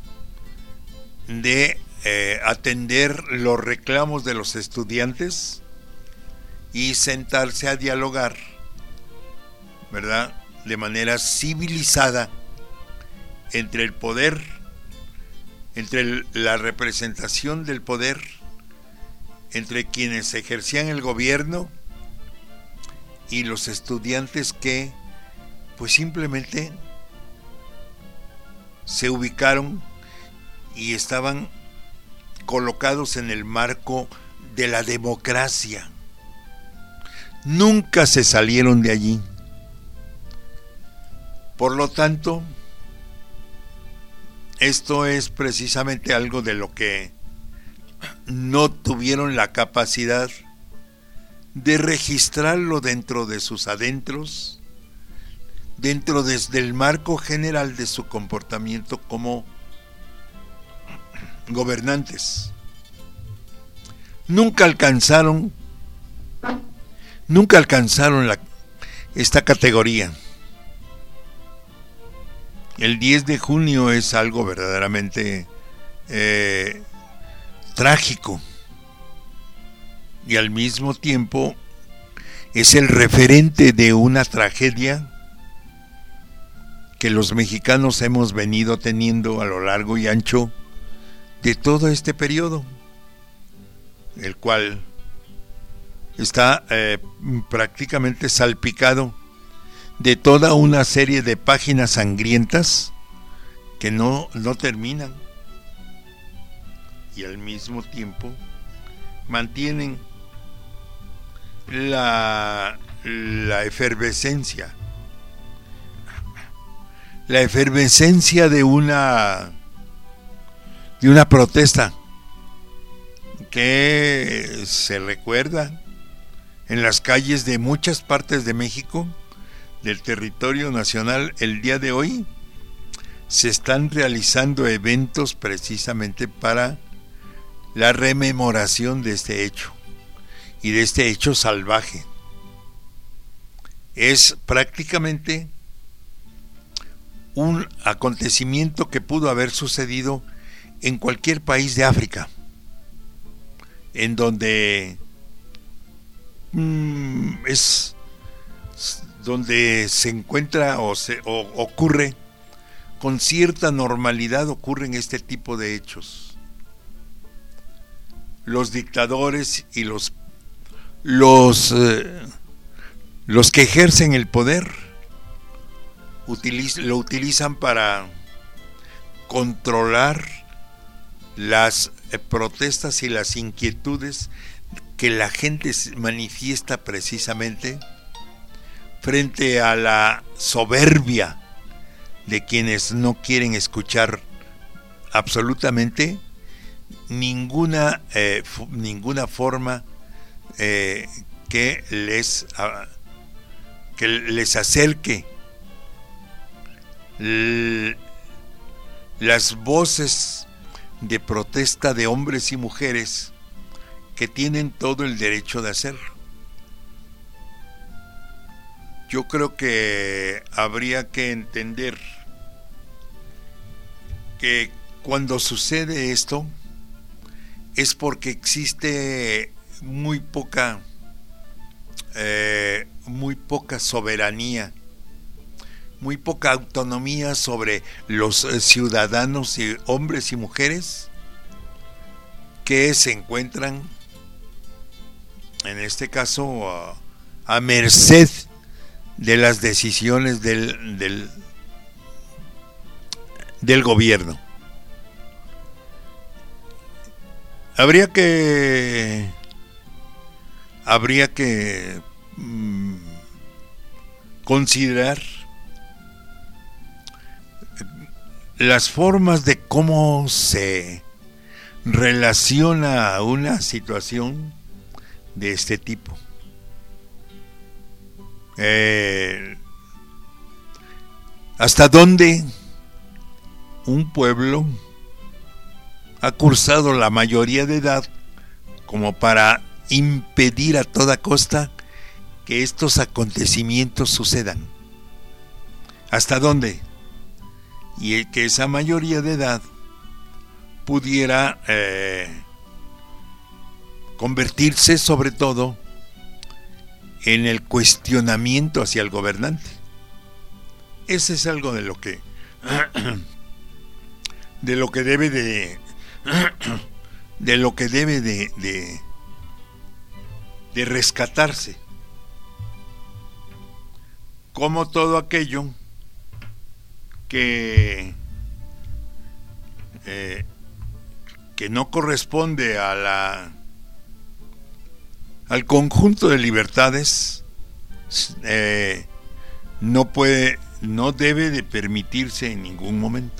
de eh, atender los reclamos de los estudiantes y sentarse a dialogar, ¿verdad?, de manera civilizada entre el poder, entre el, la representación del poder, entre quienes ejercían el gobierno y los estudiantes que pues simplemente se ubicaron y estaban colocados en el marco de la democracia. Nunca se salieron de allí. Por lo tanto, esto es precisamente algo de lo que no tuvieron la capacidad de registrarlo dentro de sus adentros, dentro desde el marco general de su comportamiento como gobernantes. Nunca alcanzaron, nunca alcanzaron la, esta categoría. El diez de junio es algo verdaderamente eh, trágico y al mismo tiempo es el referente de una tragedia que los mexicanos hemos venido teniendo a lo largo y ancho de todo este periodo, el cual está eh, prácticamente salpicado de toda una serie de páginas sangrientas que no, no terminan y al mismo tiempo mantienen la, la efervescencia la efervescencia de una de una protesta que se recuerda en las calles de muchas partes de México, del territorio nacional. El día de hoy se están realizando eventos precisamente para la rememoración de este hecho y de este hecho salvaje. Es prácticamente un acontecimiento que pudo haber sucedido en cualquier país de África, en donde mmm, es donde se encuentra o, se, o ocurre con cierta normalidad, ocurren este tipo de hechos. Los dictadores y los los eh, los que ejercen el poder utiliz, lo utilizan para controlar las eh, protestas y las inquietudes que la gente manifiesta precisamente frente a la soberbia de quienes no quieren escuchar absolutamente ninguna eh, f- ninguna forma eh, que les a, que les acerque l- las voces de protesta de hombres y mujeres que tienen todo el derecho de hacerlo. Yo creo que habría que entender que cuando sucede esto es porque existe muy poca eh, muy poca soberanía, muy poca autonomía sobre los ciudadanos y hombres y mujeres que se encuentran en este caso a, a merced de las decisiones del, del del gobierno. Habría que habría que mmm, considerar las formas de cómo se relaciona una situación de este tipo. Eh, ¿Hasta dónde un pueblo ha cursado la mayoría de edad como para impedir a toda costa que estos acontecimientos sucedan? ¿Hasta dónde? Y que esa mayoría de edad pudiera eh, convertirse sobre todo en el cuestionamiento hacia el gobernante. Ese es algo de lo que de lo que debe de de lo que debe de de, de rescatarse, como todo aquello que eh, que no corresponde a la al conjunto de libertades, eh, no puede, no debe de permitirse en ningún momento.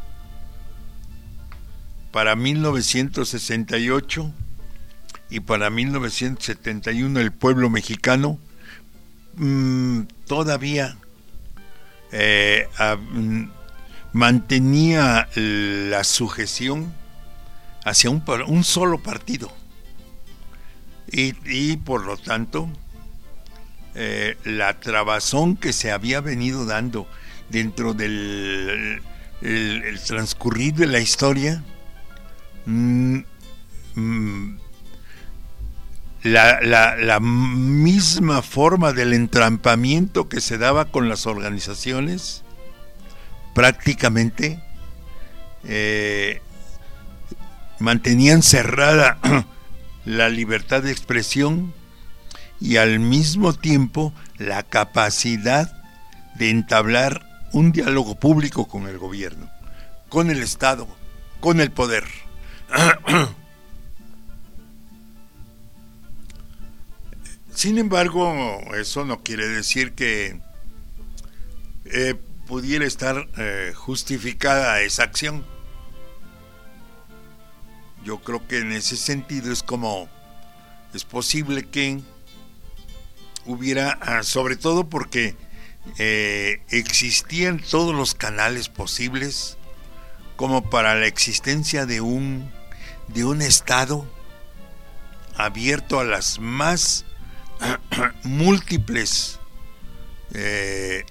Para mil novecientos sesenta y ocho y para mil novecientos setenta y uno el pueblo mexicano mmm, todavía eh, a, mm, mantenía la sujeción hacia un, un solo partido. Y, y por lo tanto eh, la trabazón que se había venido dando dentro del el, el transcurrir de la historia, mmm, mmm, la, la, la misma forma del entrampamiento que se daba con las organizaciones, prácticamente eh, mantenían cerrada la libertad de expresión y al mismo tiempo la capacidad de entablar un diálogo público con el gobierno, con el Estado, con el poder. Sin embargo, eso no quiere decir que eh, pudiera estar eh, justificada esa acción. Yo creo que en ese sentido es como es posible que hubiera, sobre todo porque eh, existían todos los canales posibles como para la existencia de un de un Estado abierto a las más múltiples eh,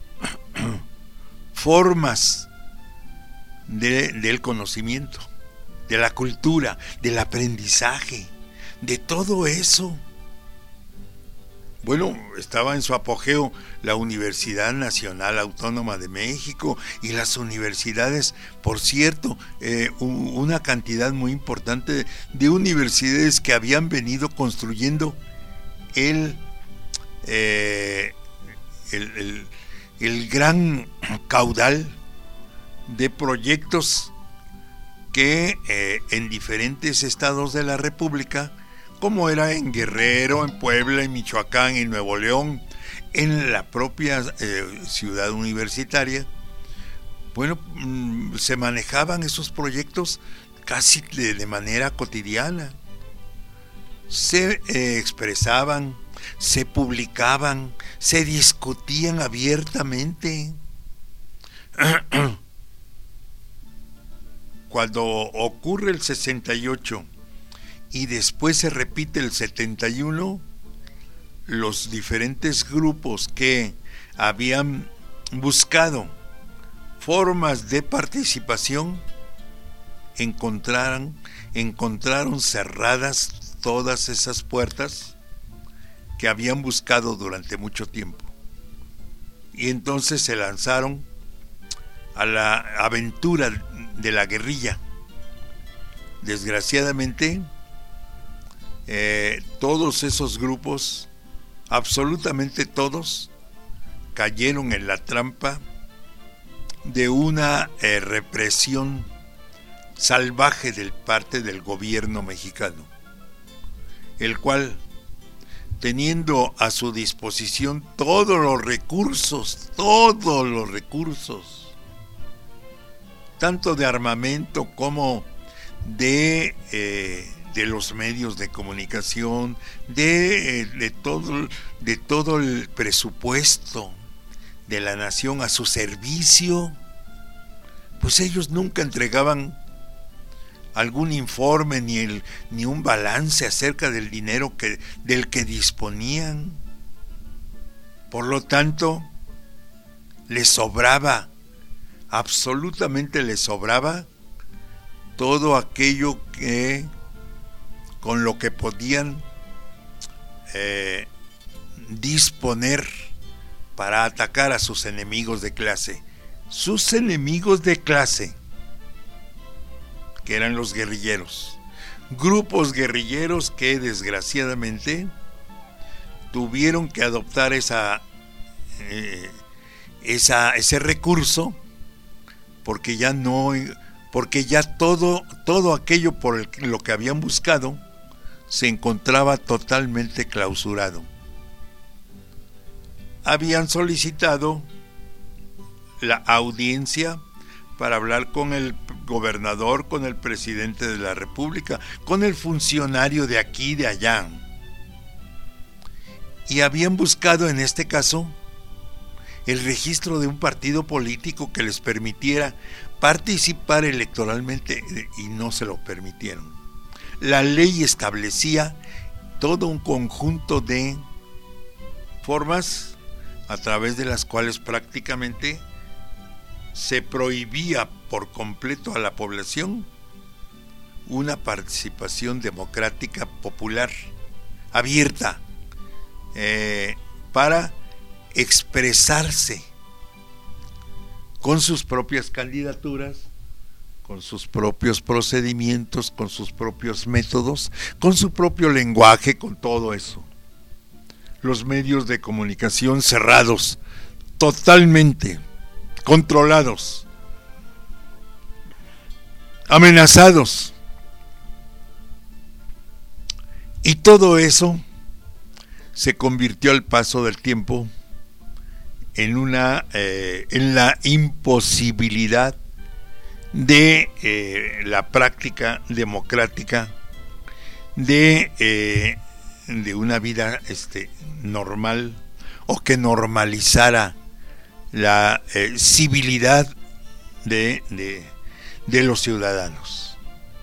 formas de, del conocimiento, de la cultura, del aprendizaje, de todo eso. Bueno, estaba en su apogeo la Universidad Nacional Autónoma de México y las universidades, por cierto, eh, una cantidad muy importante de universidades que habían venido construyendo el, eh, el, el, el gran caudal de proyectos que eh, en diferentes estados de la República, como era en Guerrero, en Puebla, en Michoacán, en Nuevo León, en la propia eh, ciudad universitaria, bueno, se manejaban esos proyectos casi de, de manera cotidiana. Se eh, expresaban, se publicaban, se discutían abiertamente. Cuando ocurre el sesenta y ocho y después se repite el setenta y uno, los diferentes grupos que habían buscado formas de participación encontraron, encontraron cerradas todas esas puertas que habían buscado durante mucho tiempo. Y entonces se lanzaron a la aventura de la guerrilla. Desgraciadamente, eh, todos esos grupos, absolutamente todos, cayeron en la trampa de una eh, represión salvaje de parte del gobierno mexicano, el cual, teniendo a su disposición todos los recursos, todos los recursos, tanto de armamento como de, eh, de los medios de comunicación, de, eh, de, todo, de todo el presupuesto de la nación a su servicio, pues ellos nunca entregaban algún informe ni, el, ni un balance acerca del dinero que, del que disponían. Por lo tanto, les sobraba, absolutamente les sobraba todo aquello que con lo que podían eh, disponer para atacar a sus enemigos de clase. Sus enemigos de clase, que eran los guerrilleros. Grupos guerrilleros que desgraciadamente tuvieron que adoptar esa, eh, esa, ese recurso porque ya no, porque ya todo, todo aquello por el, lo que habían buscado se encontraba totalmente clausurado. Habían solicitado la audiencia para hablar con el gobernador, con el presidente de la República, con el funcionario de aquí y de allá. Y habían buscado en este caso el registro de un partido político que les permitiera participar electoralmente, y no se lo permitieron. La ley establecía todo un conjunto de formas a través de las cuales prácticamente se prohibía por completo a la población una participación democrática popular abierta eh, para expresarse con sus propias candidaturas, con sus propios procedimientos, con sus propios métodos, con su propio lenguaje, con todo eso. Los medios de comunicación cerrados, totalmente controlados, amenazados. Y todo eso se convirtió al paso del tiempo en una eh, en la imposibilidad de eh, la práctica democrática de eh, de una vida este normal, o que normalizara la eh, civilidad de, de, de los ciudadanos.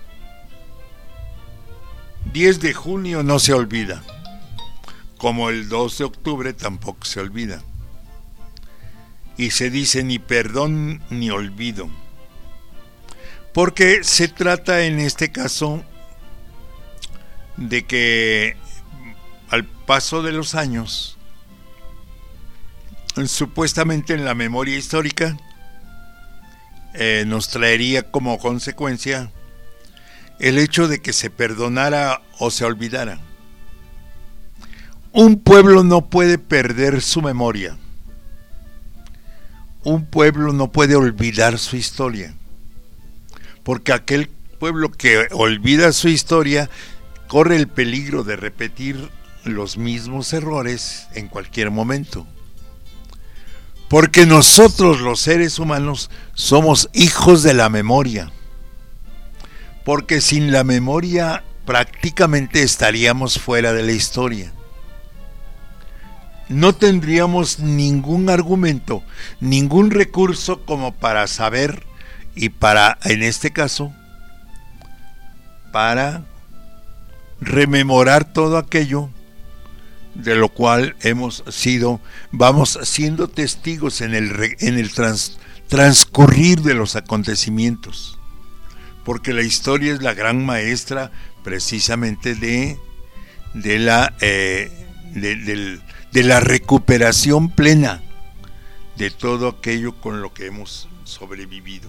diez de junio no se olvida, como el dos de octubre tampoco se olvida, y se dice ni perdón ni olvido, porque se trata en este caso de que al paso de los años, supuestamente en la memoria histórica, eh, nos traería como consecuencia el hecho de que se perdonara o se olvidara. Un pueblo no puede perder su memoria. Un pueblo no puede olvidar su historia, porque aquel pueblo que olvida su historia corre el peligro de repetir los mismos errores en cualquier momento. Porque nosotros los seres humanos somos hijos de la memoria. Porque sin la memoria prácticamente estaríamos fuera de la historia. No tendríamos ningún argumento, ningún recurso como para saber y para, en este caso, para rememorar todo aquello de lo cual hemos sido, vamos siendo testigos en el, en el trans, transcurrir de los acontecimientos, porque la historia es la gran maestra precisamente de, de, la, eh, de, de, de la recuperación plena de todo aquello con lo que hemos sobrevivido.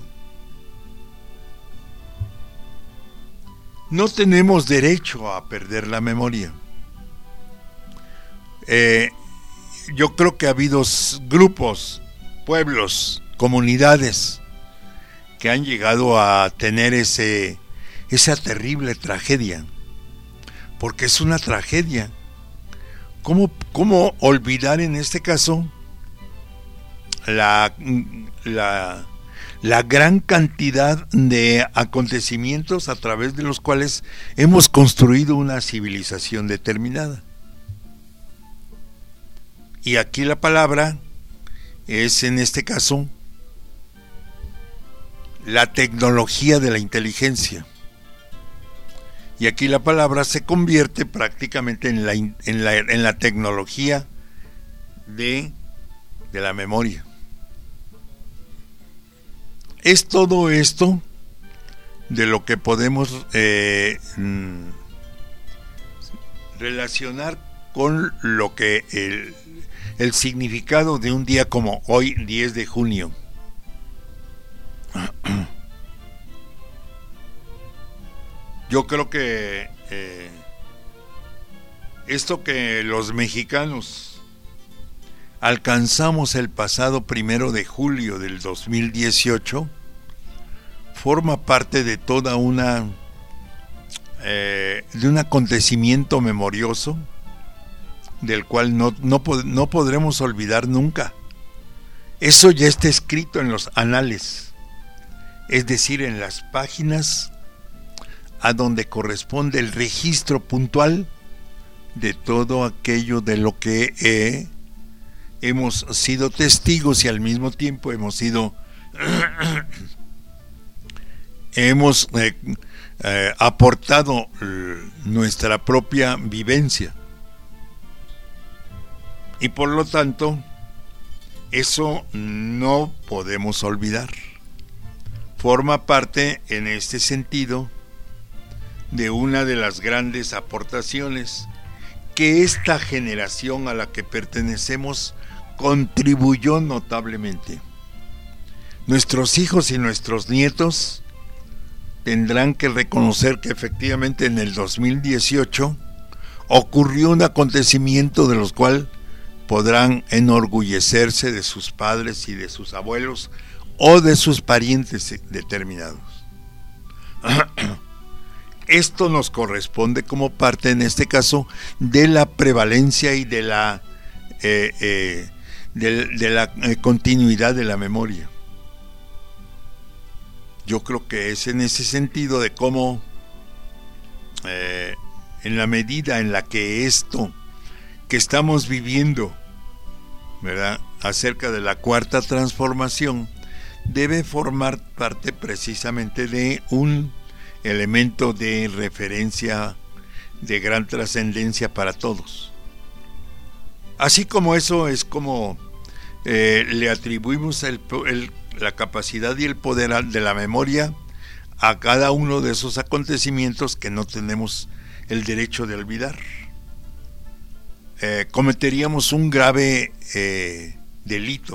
No tenemos derecho a perder la memoria. Eh, yo creo que ha habido grupos, pueblos, comunidades que han llegado a tener ese, esa terrible tragedia, porque es una tragedia. ¿Cómo, cómo olvidar en este caso la, la, la gran cantidad de acontecimientos a través de los cuales hemos construido una civilización determinada? Y aquí la palabra es, en este caso, la tecnología de la inteligencia. Y aquí la palabra se convierte prácticamente en la, en la, en la tecnología de, de la memoria. Es todo esto de lo que podemos eh, relacionar con lo que el el significado de un día como hoy, diez de junio. Yo creo que eh, esto que los mexicanos alcanzamos el pasado primero de julio del dos mil dieciocho forma parte de toda una eh, de un acontecimiento memorioso del cual no, no, no podremos olvidar nunca. Eso ya está escrito en los anales, es decir, en las páginas a donde corresponde el registro puntual de todo aquello de lo que eh, hemos sido testigos y al mismo tiempo hemos sido hemos eh, eh, aportado nuestra propia vivencia. Y por lo tanto, eso no podemos olvidar. Forma parte, en este sentido, de una de las grandes aportaciones que esta generación a la que pertenecemos contribuyó notablemente. Nuestros hijos y nuestros nietos tendrán que reconocer que efectivamente en el dos mil dieciocho ocurrió un acontecimiento de los cuales podrán enorgullecerse de sus padres y de sus abuelos o de sus parientes determinados. Esto nos corresponde como parte, en este caso, de la prevalencia y de la, eh, eh, de, de la eh, continuidad de la memoria. Yo creo que es en ese sentido de cómo, eh, en la medida en la que esto que estamos viviendo, ¿verdad?, acerca de la cuarta transformación, debe formar parte precisamente de un elemento de referencia de gran trascendencia para todos. Así como eso es como eh, le atribuimos el, el, la capacidad y el poder de la memoria a cada uno de esos acontecimientos que no tenemos el derecho de olvidar. Eh, cometeríamos un grave eh, delito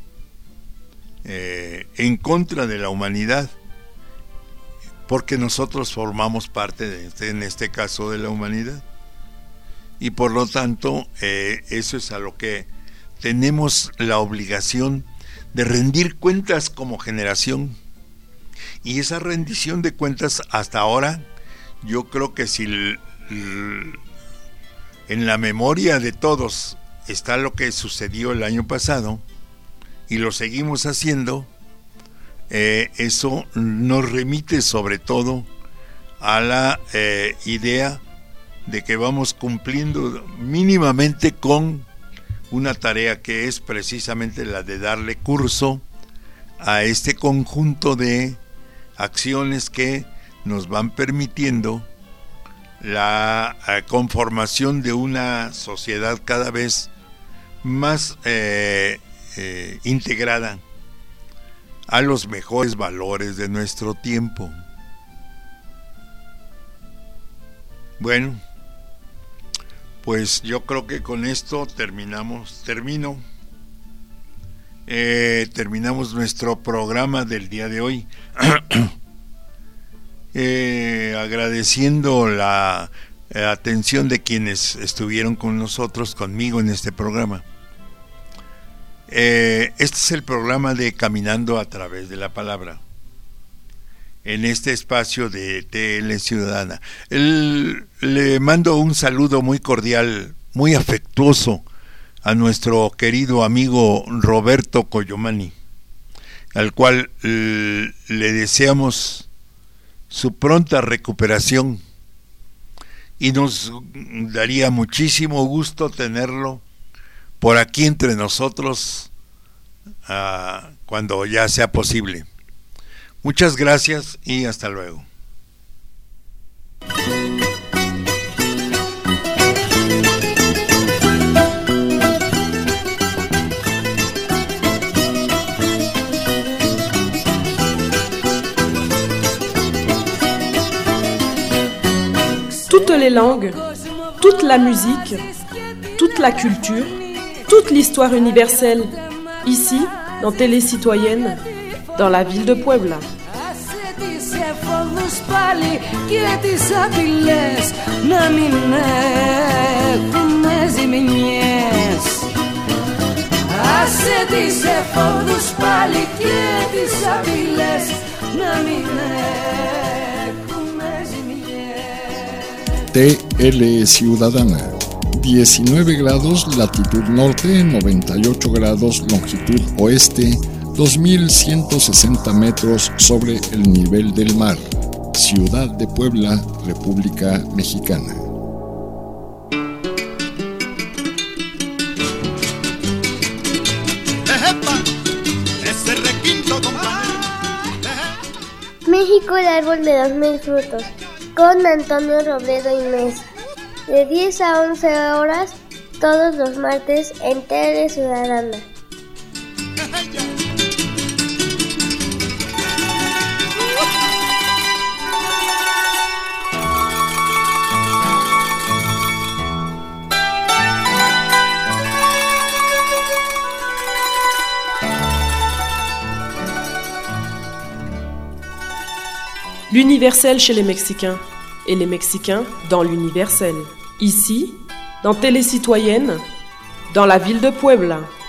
eh, en contra de la humanidad, porque nosotros formamos parte de este, en este caso de la humanidad, y por lo tanto eh, eso es a lo que tenemos la obligación de rendir cuentas como generación. Y esa rendición de cuentas hasta ahora, yo creo que si l, l, en la memoria de todos está lo que sucedió el año pasado, y lo seguimos haciendo, eh, eso nos remite sobre todo a la eh, idea de que vamos cumpliendo mínimamente con una tarea que es precisamente la de darle curso a este conjunto de acciones que nos van permitiendo la eh, conformación de una sociedad cada vez más eh, eh, integrada a los mejores valores de nuestro tiempo. Bueno, pues yo creo que con esto terminamos, termino, eh, terminamos nuestro programa del día de hoy. Eh, agradeciendo la eh, atención de quienes estuvieron con nosotros, conmigo en este programa. Eh, este es el programa de Caminando a través de la palabra, en este espacio de T L Ciudadana. El, le mando un saludo muy cordial, muy afectuoso a nuestro querido amigo Roberto Coyomani, al cual eh, le deseamos su pronta recuperación, y nos daría muchísimo gusto tenerlo por aquí entre nosotros uh, cuando ya sea posible. Muchas gracias y hasta luego. Toutes les langues, toute la musique, toute la culture, toute l'histoire universelle, ici, dans Télé Citoyenne, dans la ville de Puebla. T L Ciudadana, diecinueve grados latitud norte, noventa y ocho grados longitud oeste, dos mil ciento sesenta metros sobre el nivel del mar. Ciudad de Puebla, República Mexicana. México, el árbol de los mil frutos, con Antonio Robledo y Mesa, de diez a once horas, todos los martes en Tele Ciudadana. L'universel chez les Mexicains, et les Mexicains dans l'universel. Ici, dans Télé Citoyenne, dans la ville de Puebla.